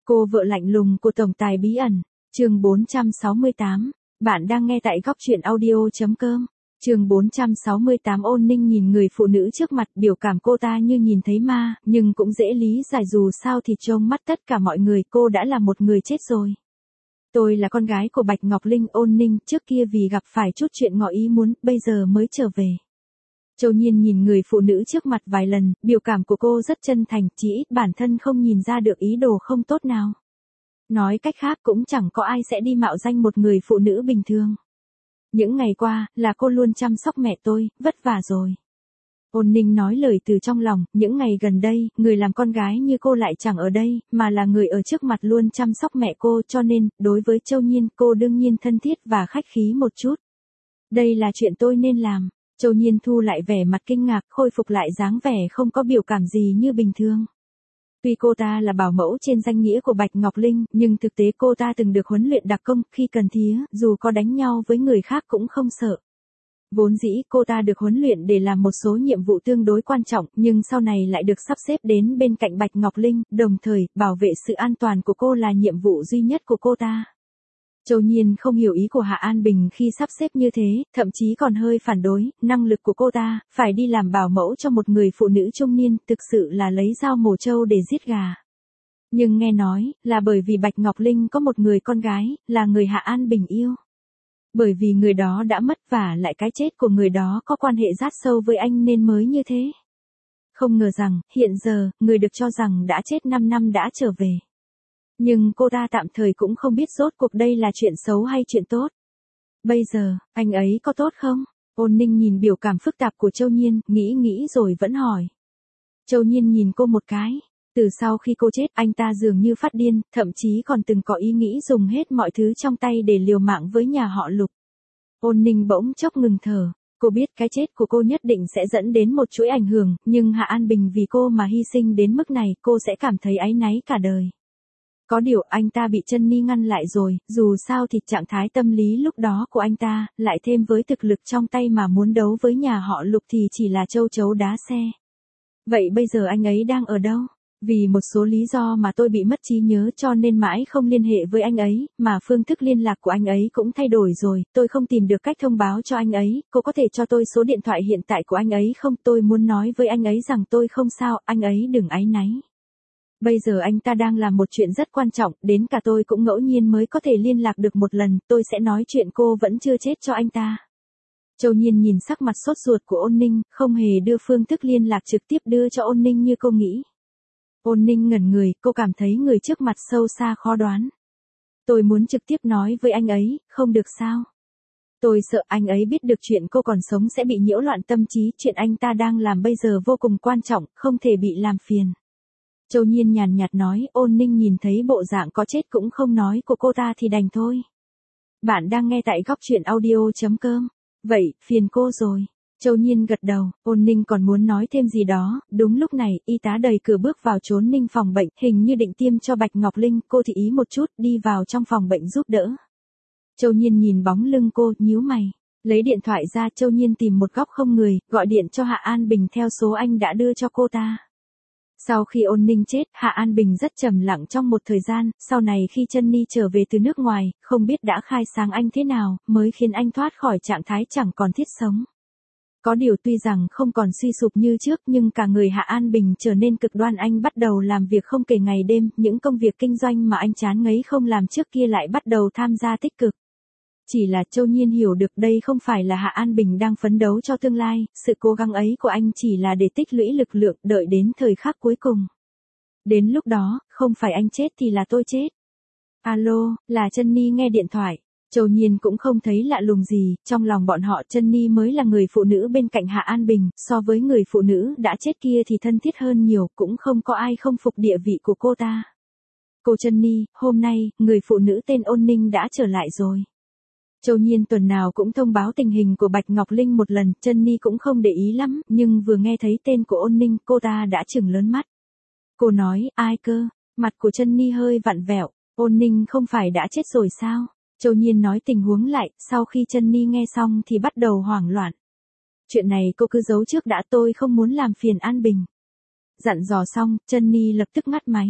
Cô vợ lạnh lùng của tổng tài bí ẩn, chương 468. Bạn đang nghe tại góc truyện audio.com. Chương 468. Ôn Ninh nhìn người phụ nữ trước mặt, biểu cảm cô ta như nhìn thấy ma, nhưng cũng dễ lý giải, dù sao thì trông mắt tất cả mọi người, cô đã là một người chết rồi. Tôi là con gái của Bạch Ngọc Linh. Ôn Ninh trước kia vì gặp phải chút chuyện ngỏ ý muốn, bây giờ mới trở về. Châu Nhiên nhìn người phụ nữ trước mặt vài lần, biểu cảm của cô rất chân thành, chỉ ít bản thân không nhìn ra được ý đồ không tốt nào. Nói cách khác cũng chẳng có ai sẽ đi mạo danh một người phụ nữ bình thường. Những ngày qua, là cô luôn chăm sóc mẹ tôi, vất vả rồi. Ôn Ninh nói lời từ trong lòng, những ngày gần đây, người làm con gái như cô lại chẳng ở đây, mà là người ở trước mặt luôn chăm sóc mẹ cô, cho nên, đối với Châu Nhiên, cô đương nhiên thân thiết và khách khí một chút. Đây là chuyện tôi nên làm. Châu Nhiên thu lại vẻ mặt kinh ngạc, khôi phục lại dáng vẻ không có biểu cảm gì như bình thường. Tuy cô ta là bảo mẫu trên danh nghĩa của Bạch Ngọc Linh, nhưng thực tế cô ta từng được huấn luyện đặc công, khi cần thía, dù có đánh nhau với người khác cũng không sợ. Vốn dĩ cô ta được huấn luyện để làm một số nhiệm vụ tương đối quan trọng, nhưng sau này lại được sắp xếp đến bên cạnh Bạch Ngọc Linh, đồng thời, bảo vệ sự an toàn của cô là nhiệm vụ duy nhất của cô ta. Châu Nhiên không hiểu ý của Hạ An Bình khi sắp xếp như thế, thậm chí còn hơi phản đối, năng lực của cô ta, phải đi làm bảo mẫu cho một người phụ nữ trung niên, thực sự là lấy dao mổ trâu để giết gà. Nhưng nghe nói, là bởi vì Bạch Ngọc Linh có một người con gái, là người Hạ An Bình yêu. Bởi vì người đó đã mất và lại cái chết của người đó có quan hệ rất sâu với anh nên mới như thế. Không ngờ rằng, hiện giờ, người được cho rằng đã chết 5 năm đã trở về. Nhưng cô ta tạm thời cũng không biết rốt cuộc đây là chuyện xấu hay chuyện tốt. Bây giờ, anh ấy có tốt không? Ôn Ninh nhìn biểu cảm phức tạp của Châu Nhiên, nghĩ rồi vẫn hỏi. Châu Nhiên nhìn cô một cái. Từ sau khi cô chết, anh ta dường như phát điên, thậm chí còn từng có ý nghĩ dùng hết mọi thứ trong tay để liều mạng với nhà họ Lục. Ôn Ninh bỗng chốc ngừng thở. Cô biết cái chết của cô nhất định sẽ dẫn đến một chuỗi ảnh hưởng, nhưng Hạ An Bình vì cô mà hy sinh đến mức này, cô sẽ cảm thấy áy náy cả đời. Có điều anh ta bị Chân Ni ngăn lại rồi, dù sao thì trạng thái tâm lý lúc đó của anh ta, lại thêm với thực lực trong tay mà muốn đấu với nhà họ Lục thì chỉ là châu chấu đá xe. Vậy bây giờ anh ấy đang ở đâu? Vì một số lý do mà tôi bị mất trí nhớ cho nên mãi không liên hệ với anh ấy, mà phương thức liên lạc của anh ấy cũng thay đổi rồi, tôi không tìm được cách thông báo cho anh ấy, cô có thể cho tôi số điện thoại hiện tại của anh ấy không? Tôi muốn nói với anh ấy rằng tôi không sao, anh ấy đừng áy náy. Bây giờ anh ta đang làm một chuyện rất quan trọng, đến cả tôi cũng ngẫu nhiên mới có thể liên lạc được một lần, tôi sẽ nói chuyện cô vẫn chưa chết cho anh ta. Châu Nhiên nhìn sắc mặt sốt ruột của Ôn Ninh, không hề đưa phương thức liên lạc trực tiếp đưa cho Ôn Ninh như cô nghĩ. Ôn Ninh ngẩn người, cô cảm thấy người trước mặt sâu xa khó đoán. Tôi muốn trực tiếp nói với anh ấy, không được sao? Tôi sợ anh ấy biết được chuyện cô còn sống sẽ bị nhiễu loạn tâm trí, chuyện anh ta đang làm bây giờ vô cùng quan trọng, không thể bị làm phiền. Châu Nhiên nhàn nhạt nói. Ôn Ninh nhìn thấy bộ dạng có chết cũng không nói của cô ta thì đành thôi. Bạn đang nghe tại góc truyện audio.com. Vậy, phiền cô rồi. Châu Nhiên gật đầu, Ôn Ninh còn muốn nói thêm gì đó, đúng lúc này, y tá đẩy cửa bước vào trốn Ninh phòng bệnh, hình như định tiêm cho Bạch Ngọc Linh, cô thì ý một chút, đi vào trong phòng bệnh giúp đỡ. Châu Nhiên nhìn bóng lưng cô, nhíu mày. Lấy điện thoại ra, Châu Nhiên tìm một góc không người, gọi điện cho Hạ An Bình theo số anh đã đưa cho cô ta. Sau khi Ôn Ninh chết, Hạ An Bình rất trầm lặng trong một thời gian, sau này khi Chân Ni trở về từ nước ngoài, không biết đã khai sáng anh thế nào, mới khiến anh thoát khỏi trạng thái chẳng còn thiết sống. Có điều tuy rằng không còn suy sụp như trước nhưng cả người Hạ An Bình trở nên cực đoan, anh bắt đầu làm việc không kể ngày đêm, những công việc kinh doanh mà anh chán ngấy không làm trước kia lại bắt đầu tham gia tích cực. Chỉ là Châu Nhiên hiểu được đây không phải là Hạ An Bình đang phấn đấu cho tương lai, sự cố gắng ấy của anh chỉ là để tích lũy lực lượng đợi đến thời khắc cuối cùng. Đến lúc đó, không phải anh chết thì là tôi chết. Alo, là Chân Ni nghe điện thoại. Châu Nhiên cũng không thấy lạ lùng gì, trong lòng bọn họ Chân Ni mới là người phụ nữ bên cạnh Hạ An Bình, so với người phụ nữ đã chết kia thì thân thiết hơn nhiều, cũng không có ai không phục địa vị của cô ta. Cô Chân Ni, hôm nay, người phụ nữ tên Ôn Ninh đã trở lại rồi. Châu Nhiên tuần nào cũng thông báo tình hình của Bạch Ngọc Linh một lần, Chân Ni cũng không để ý lắm, nhưng vừa nghe thấy tên của Ôn Ninh, cô ta đã trừng lớn mắt. Cô nói, ai cơ? Mặt của Chân Ni hơi vặn vẹo, Ôn Ninh không phải đã chết rồi sao? Châu Nhiên nói tình huống lại, sau khi Chân Ni nghe xong thì bắt đầu hoảng loạn. Chuyện này cô cứ giấu trước đã, tôi không muốn làm phiền An Bình. Dặn dò xong, Chân Ni lập tức ngắt máy.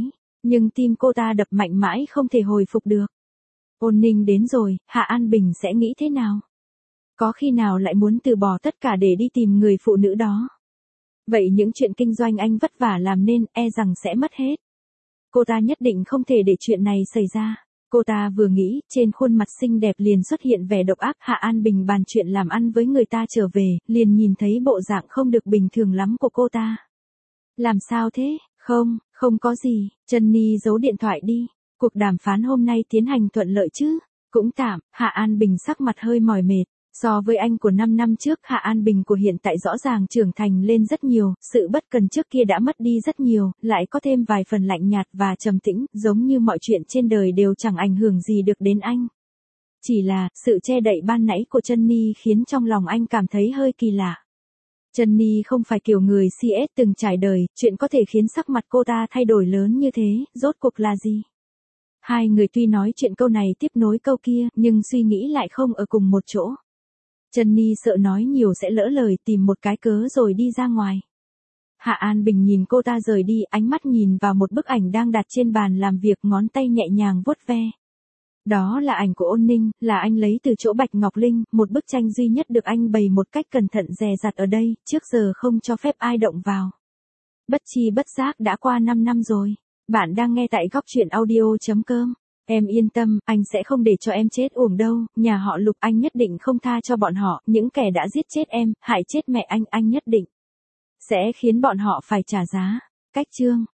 Nhưng tim cô ta đập mạnh mãi không thể hồi phục được. Ôn Ninh đến rồi, Hạ An Bình sẽ nghĩ thế nào? Có khi nào lại muốn từ bỏ tất cả để đi tìm người phụ nữ đó? Vậy những chuyện kinh doanh anh vất vả làm nên e rằng sẽ mất hết. Cô ta nhất định không thể để chuyện này xảy ra. Cô ta vừa nghĩ, trên khuôn mặt xinh đẹp liền xuất hiện vẻ độc ác. Hạ An Bình bàn chuyện làm ăn với người ta trở về, liền nhìn thấy bộ dạng không được bình thường lắm của cô ta. Làm sao thế? Không có gì, Jenny giấu điện thoại đi. Cuộc đàm phán hôm nay tiến hành thuận lợi chứ? Cũng tạm, Hạ An Bình sắc mặt hơi mỏi mệt. So với anh của 5 năm trước, Hạ An Bình của hiện tại rõ ràng trưởng thành lên rất nhiều, sự bất cần trước kia đã mất đi rất nhiều, lại có thêm vài phần lạnh nhạt và trầm tĩnh, giống như mọi chuyện trên đời đều chẳng ảnh hưởng gì được đến anh. Chỉ là, sự che đậy ban nãy của Jenny khiến trong lòng anh cảm thấy hơi kỳ lạ. Jenny không phải kiểu người CS từng trải đời, chuyện có thể khiến sắc mặt cô ta thay đổi lớn như thế, rốt cuộc là gì? Hai người tuy nói chuyện câu này tiếp nối câu kia, nhưng suy nghĩ lại không ở cùng một chỗ. Jenny sợ nói nhiều sẽ lỡ lời, tìm một cái cớ rồi đi ra ngoài. Hạ An Bình nhìn cô ta rời đi, ánh mắt nhìn vào một bức ảnh đang đặt trên bàn làm việc, ngón tay nhẹ nhàng vuốt ve. Đó là ảnh của Ôn Ninh, là anh lấy từ chỗ Bạch Ngọc Linh, một bức tranh duy nhất được anh bày một cách cẩn thận dè dặt ở đây, trước giờ không cho phép ai động vào. Bất chi bất giác đã qua 5 năm rồi. Bạn đang nghe tại góc truyện audio.com. Em yên tâm, anh sẽ không để cho em chết uổng đâu, nhà họ Lục anh nhất định không tha cho bọn họ, những kẻ đã giết chết em, hại chết mẹ anh nhất định sẽ khiến bọn họ phải trả giá. Cách chương